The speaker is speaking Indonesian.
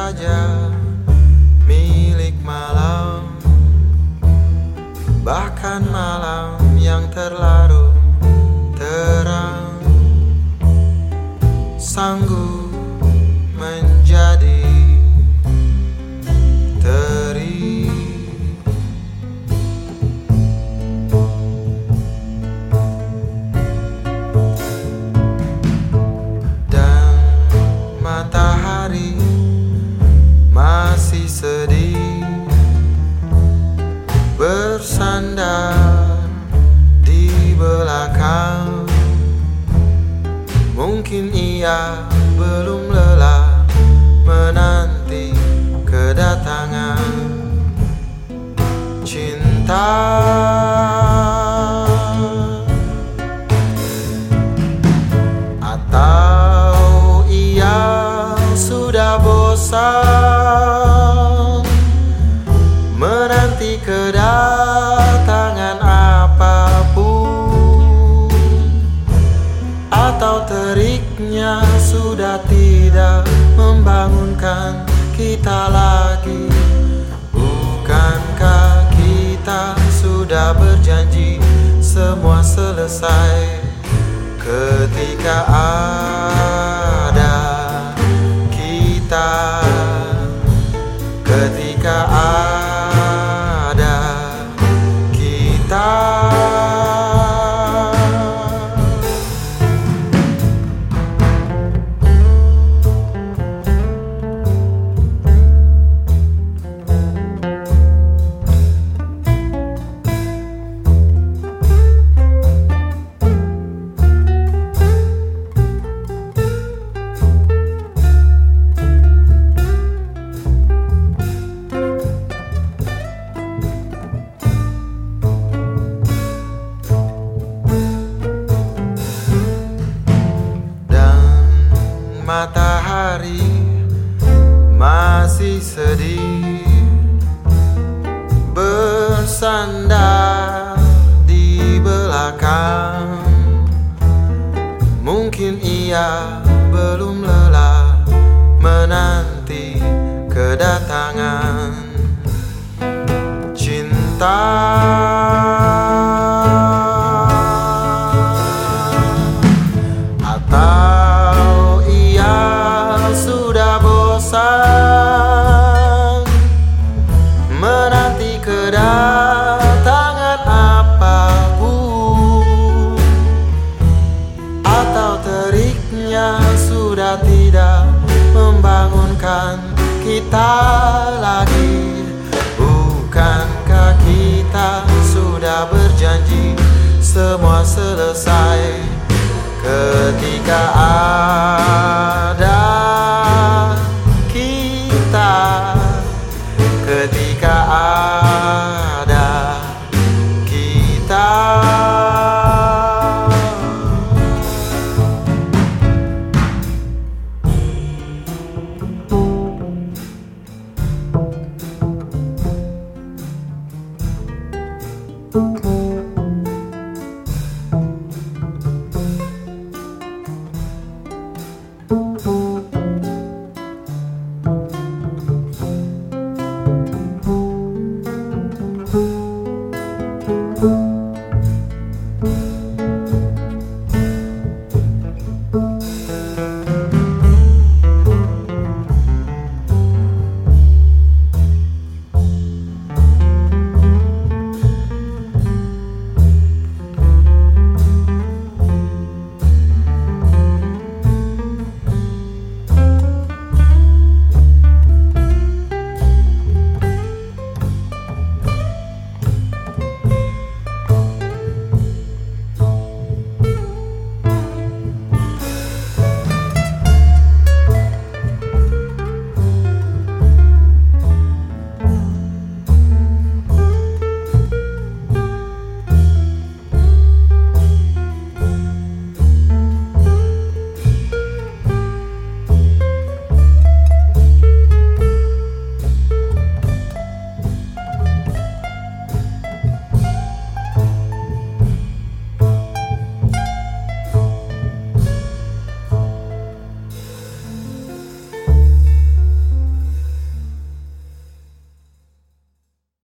saja milik malam, bahkan malam yang terlarut terang sanggup menjadi teri. Dan matahari masih sedih bersandar di belakang. Mungkin ia belum lelah menanti kedatangan cinta. Atau ia sudah bosan menanti kedatangan apapun, atau teriknya sudah tidak membangunkan kita lagi. Bukankah kita sudah berjanji semua selesai ketika ada kita, ketika ada kita. Matahari masih sedih bersandar di belakang. Mungkin ia belum lelah menanti kedatangan cinta. Menanti kedatangan apapun, atau teriknya sudah tidak membangunkan kita lagi. Bukankah kita sudah berjanji semua selesai ketika